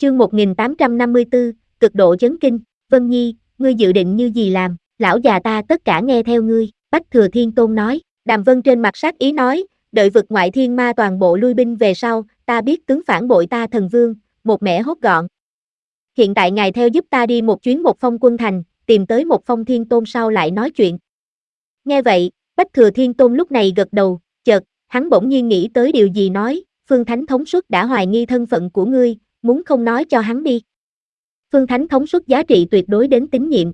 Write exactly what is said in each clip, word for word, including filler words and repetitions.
Chương một nghìn tám trăm năm mươi tư, cực độ chấn kinh. Vân Nhi, ngươi dự định như gì làm? Lão già ta tất cả nghe theo ngươi, Bách Thừa Thiên Tôn nói. Đàm Vân trên mặt sát ý nói, đợi vực ngoại thiên ma toàn bộ lui binh về sau, ta biết tướng phản bội ta thần vương, một mẻ hốt gọn. Hiện tại ngài theo giúp ta đi một chuyến một phong quân thành, tìm tới một phong thiên tôn sau lại nói chuyện. Nghe vậy, Bách Thừa Thiên Tôn lúc này gật đầu, chợt, hắn bỗng nhiên nghĩ tới điều gì nói, Phương Thánh Thống Suất đã hoài nghi thân phận của ngươi, muốn không nói cho hắn đi. Phương Thánh Thống Suất giá trị tuyệt đối đến tín nhiệm.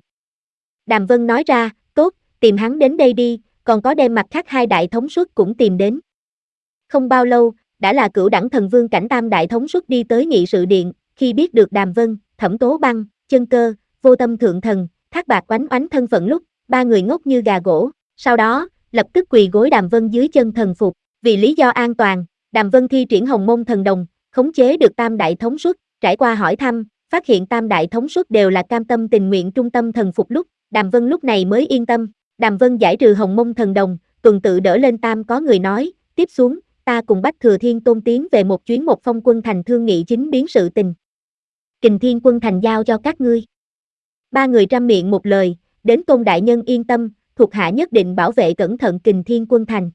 Đàm Vân nói ra, tốt, tìm hắn đến đây đi, còn có đem mặt khác hai đại thống suất cũng tìm đến. Không bao lâu, đã là cửu đẳng thần vương cảnh tam đại thống suất đi tới nghị sự điện, khi biết được Đàm Vân, Thẩm Tố Băng, Chân Cơ, Vô Tâm Thượng Thần, Thác Bạt Oánh Oánh thân phận lúc, ba người ngốc như gà gỗ, sau đó, lập tức quỳ gối Đàm Vân dưới chân thần phục, vì lý do an toàn, Đàm Vân thi triển Hồng Môn Thần Đồng, khống chế được tam đại thống suất, trải qua hỏi thăm, phát hiện tam đại thống suất đều là cam tâm tình nguyện trung tâm thần phục lúc, Đàm Vân lúc này mới yên tâm. Đàm Vân giải trừ Hồng Môn Thần Đồng, tuần tự đỡ lên tam có người nói, tiếp xuống, ta cùng Bách Thừa Thiên Tôn tiến về một chuyến một phong quân thành thương nghị chính biến sự tình. Kình Thiên quân thành giao cho các ngươi. Ba người trăm miệng một lời, đến Tôn đại nhân yên tâm, thuộc hạ nhất định bảo vệ cẩn thận Kình Thiên quân thành.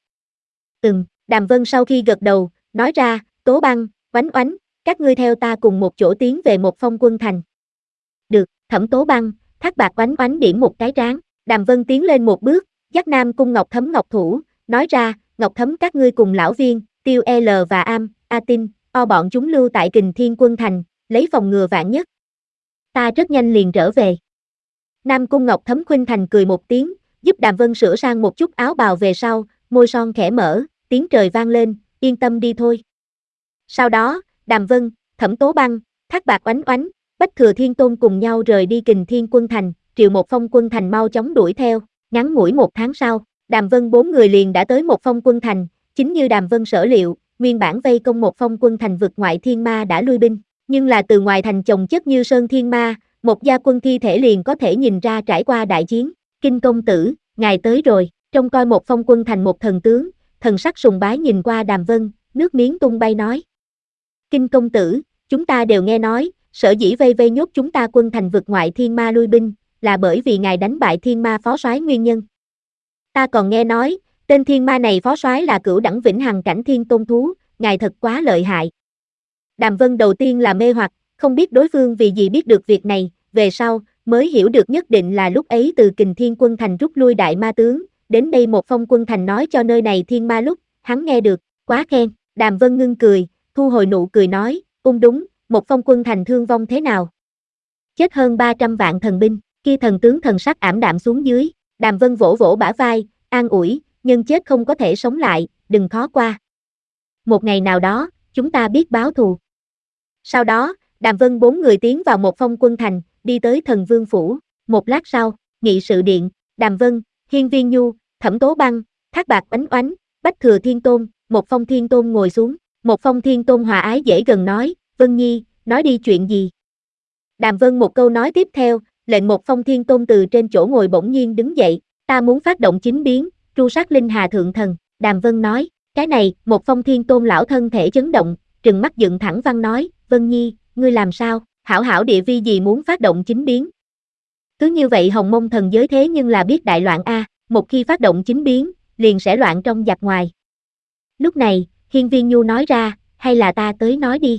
Ừm, Đàm Vân sau khi gật đầu, nói ra, Tố Băng, Oánh Oánh, các ngươi theo ta cùng một chỗ tiến về một phong quân thành. Được, Thẩm Tố Băng, Thác Bạt Oánh Oánh điểm một cái trán. Đàm Vân tiến lên một bước, dắt Nam Cung Ngọc Thấm Ngọc Thủ, nói ra, Ngọc Thấm các ngươi cùng lão viên, Tiêu L và Am, A Tinh, O bọn chúng lưu tại Kình Thiên quân thành, lấy phòng ngừa vạn nhất. Ta rất nhanh liền trở về. Nam Cung Ngọc Thấm khuynh thành cười một tiếng, giúp Đàm Vân sửa sang một chút áo bào về sau, môi son khẽ mở, tiếng trời vang lên, yên tâm đi thôi. Sau đó, Đàm Vân, Thẩm Tố Băng, Thác Bạt Oánh Oánh, Bách Thừa Thiên Tôn cùng nhau rời đi Kình Thiên quân thành, Triệu Một Phong quân thành mau chóng đuổi theo, ngắn ngủi một tháng sau, Đàm Vân bốn người liền đã tới Một Phong quân thành, chính như Đàm Vân sở liệu, nguyên bản vây công Một Phong quân thành vực ngoại thiên ma đã lui binh, nhưng là từ ngoài thành chồng chất như sơn thiên ma, một gia quân thi thể liền có thể nhìn ra trải qua đại chiến. Kinh công tử, ngài tới rồi, trông coi Một Phong quân thành một thần tướng, thần sắc sùng bái nhìn qua Đàm Vân, nước miếng tung bay nói. Kinh công tử, chúng ta đều nghe nói, sở dĩ vây vây nhốt chúng ta quân thành vực ngoại thiên ma lui binh, là bởi vì ngài đánh bại thiên ma phó soái nguyên nhân. Ta còn nghe nói, tên thiên ma này phó soái là cửu đẳng vĩnh hằng cảnh thiên tôn thú, ngài thật quá lợi hại. Đàm Vân đầu tiên là mê hoặc, không biết đối phương vì gì biết được việc này, về sau, mới hiểu được nhất định là lúc ấy từ Kình Thiên quân thành rút lui đại ma tướng, đến đây Một Phong quân thành nói cho nơi này thiên ma lúc, hắn nghe được, quá khen, Đàm Vân ngưng cười, thu hồi nụ cười nói, ung đúng, Một Phong quân thành thương vong thế nào? Chết hơn ba trăm vạn thần binh, kia thần tướng thần sắc ảm đạm xuống dưới, Đàm Vân vỗ vỗ bả vai, an ủi, nhân chết không có thể sống lại, đừng khó qua. Một ngày nào đó, chúng ta biết báo thù. Sau đó, Đàm Vân bốn người tiến vào Một Phong quân thành, đi tới thần vương phủ, một lát sau, nghị sự điện, Đàm Vân, Hiên Viên Nhu, Thẩm Tố Băng, Thác Bạt Oánh Oánh, Bách Thừa Thiên Tôn, Một Phong Thiên Tôn ngồi xuống, Một Phong Thiên Tôn hòa ái dễ gần nói, Vân Nhi, nói đi chuyện gì? Đàm Vân một câu nói tiếp theo, lệnh Một Phong Thiên Tôn từ trên chỗ ngồi bỗng nhiên đứng dậy, ta muốn phát động chính biến, tru sát linh hà thượng thần, Đàm Vân nói, cái này, Một Phong Thiên Tôn lão thân thể chấn động, trừng mắt dựng thẳng văn nói, Vân Nhi, ngươi làm sao, hảo hảo địa vi gì muốn phát động chính biến. Cứ như vậy Hồng Mông thần giới thế nhưng là biết đại loạn a, một khi phát động chính biến, liền sẽ loạn trong giặc ngoài. Lúc này, Hiên Viên Nhu nói ra, hay là ta tới nói đi.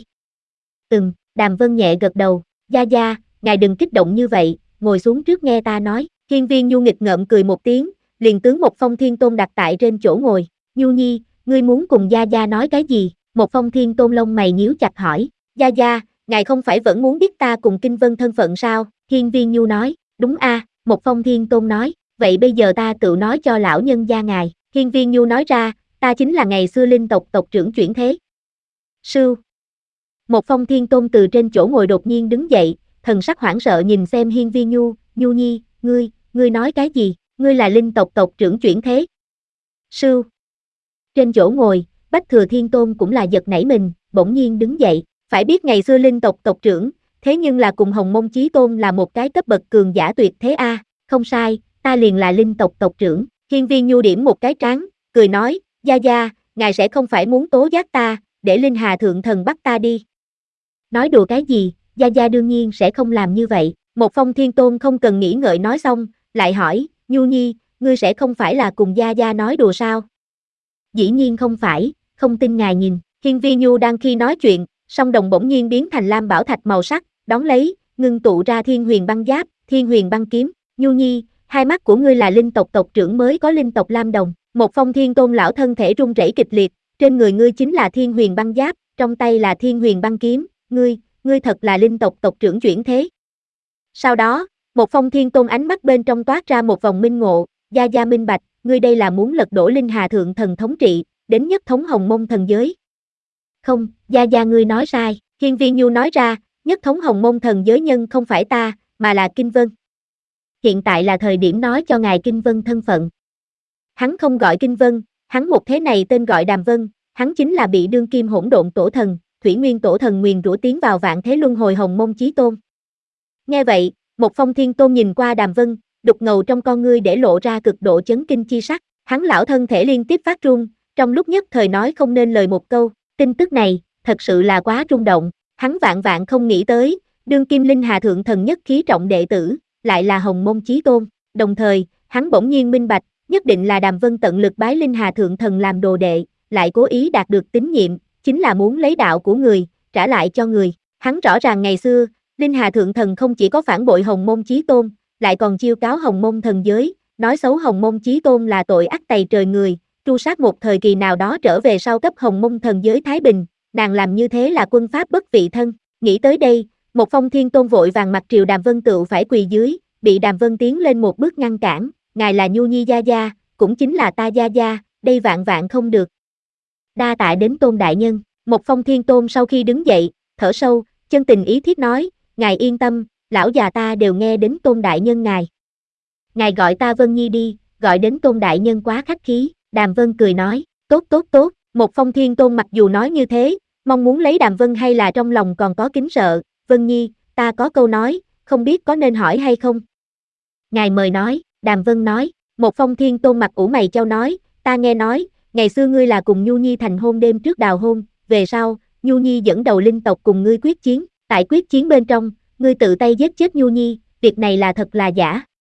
Ừm, Đàm Vân nhẹ gật đầu, gia gia, ngài đừng kích động như vậy, ngồi xuống trước nghe ta nói. Hiên Viên Nhu nghịch ngợm cười một tiếng, liền tướng Một Phong Thiên Tôn đặt tại trên chỗ ngồi, Nhu Nhi, ngươi muốn cùng gia gia nói cái gì? Một Phong Thiên Tôn lông mày nhíu chặt hỏi, gia gia, ngài không phải vẫn muốn biết ta cùng Kinh Vân thân phận sao? Hiên Viên Nhu nói, đúng a. Một Phong Thiên Tôn nói, vậy bây giờ ta tự nói cho lão nhân gia ngài. Hiên Viên Nhu nói ra, ta chính là ngày xưa linh tộc tộc trưởng chuyển thế. Sưu. Một Phong Thiên Tôn từ trên chỗ ngồi đột nhiên đứng dậy, thần sắc hoảng sợ nhìn xem Hiên Viên Nhu, Nhu Nhi, ngươi, ngươi nói cái gì? Ngươi là linh tộc tộc trưởng chuyển thế. Sưu. Trên chỗ ngồi, Bách Thừa Thiên Tôn cũng là giật nảy mình, bỗng nhiên đứng dậy, phải biết ngày xưa linh tộc tộc trưởng, thế nhưng là cùng Hồng Mông Chí Tôn là một cái cấp bậc cường giả tuyệt thế a, không sai, ta liền là linh tộc tộc trưởng. Hiên Viên Nhu điểm một cái trán, cười nói, gia gia, ngài sẽ không phải muốn tố giác ta, để linh hà thượng thần bắt ta đi. Nói đùa cái gì, Gia Gia đương nhiên sẽ không làm như vậy. Một Phong Thiên Tôn không cần nghĩ ngợi nói xong, lại hỏi, Nhu Nhi, ngươi sẽ không phải là cùng Gia Gia nói đùa sao? Dĩ nhiên không phải, không tin ngài nhìn. Hiên Vi Nhu đang khi nói chuyện, song đồng bỗng nhiên biến thành lam bảo thạch màu sắc, đón lấy, ngưng tụ ra Thiên Huyền Băng Giáp, Thiên Huyền Băng Kiếm. Nhu Nhi, hai mắt của ngươi là linh tộc tộc trưởng mới có linh tộc lam đồng. Một Phong Thiên Tôn lão thân thể run rẩy kịch liệt, trên người ngươi chính là Thiên Huyền Băng Giáp, trong tay là Thiên Huyền Băng Kiếm, ngươi, ngươi thật là linh tộc tộc trưởng chuyển thế. Sau đó, Một Phong Thiên Tôn ánh mắt bên trong toát ra một vòng minh ngộ, Gia Gia minh bạch, ngươi đây là muốn lật đổ Linh Hà Thượng Thần thống trị, đến nhất thống Hồng Mông thần giới. Không, Gia Gia ngươi nói sai, Hiên Vi Nhu nói ra, nhất thống Hồng Mông thần giới nhân không phải ta, mà là Kinh Vân. Hiện tại là thời điểm nói cho ngài Kinh Vân thân phận. Hắn không gọi Kinh Vân, hắn một thế này tên gọi Đàm Vân, hắn chính là bị đương kim hỗn độn tổ thần, Thủy Nguyên tổ thần nguyền rủa tiến vào vạn thế luân hồi Hồng Mông chí tôn. Nghe vậy, Một Phong Thiên Tôn nhìn qua Đàm Vân, đục ngầu trong con ngươi để lộ ra cực độ chấn kinh chi sắc, hắn lão thân thể liên tiếp phát run, trong lúc nhất thời nói không nên lời một câu, tin tức này, thật sự là quá rung động, hắn vạn vạn không nghĩ tới, đương kim Linh Hà Thượng Thần nhất khí trọng đệ tử, lại là Hồng Mông chí tôn, đồng thời, hắn bỗng nhiên minh bạch, nhất định là Đàm Vân tận lực bái Linh Hà Thượng Thần làm đồ đệ, lại cố ý đạt được tín nhiệm, chính là muốn lấy đạo của người, trả lại cho người, hắn rõ ràng ngày xưa, Linh Hà Thượng Thần không chỉ có phản bội Hồng Mông chí tôn, lại còn chiêu cáo Hồng Mông thần giới, nói xấu Hồng Mông chí tôn là tội ác tày trời người, tru sát một thời kỳ nào đó trở về sau cấp Hồng Mông thần giới thái bình, nàng làm như thế là quân pháp bất vị thân, nghĩ tới đây, Một Phong Thiên Tôn vội vàng mặt triều Đàm Vân tựu phải quỳ dưới, bị Đàm Vân tiến lên một bước ngăn cản, ngài là Nhu Nhi Gia Gia, cũng chính là ta Gia Gia, đây vạn vạn không được. Đa tạ đến Tôn đại nhân, Một Phong Thiên Tôn sau khi đứng dậy, thở sâu, chân tình ý thiết nói, ngài yên tâm, lão già ta đều nghe đến Tôn đại nhân ngài. Ngài gọi ta Vân Nhi đi, gọi đến Tôn đại nhân quá khách khí, Đàm Vân cười nói, tốt tốt tốt, Một Phong Thiên Tôn mặc dù nói như thế, mong muốn lấy Đàm Vân hay là trong lòng còn có kính sợ, Vân Nhi, ta có câu nói, không biết có nên hỏi hay không? Ngài mời nói, Đàm Vân nói, Một Phong Thiên Tôn mặt ủ mày chau nói, ta nghe nói, ngày xưa ngươi là cùng Nhu Nhi thành hôn đêm trước đào hôn, về sau, Nhu Nhi dẫn đầu linh tộc cùng ngươi quyết chiến, tại quyết chiến bên trong, ngươi tự tay giết chết Nhu Nhi, việc này là thật là giả?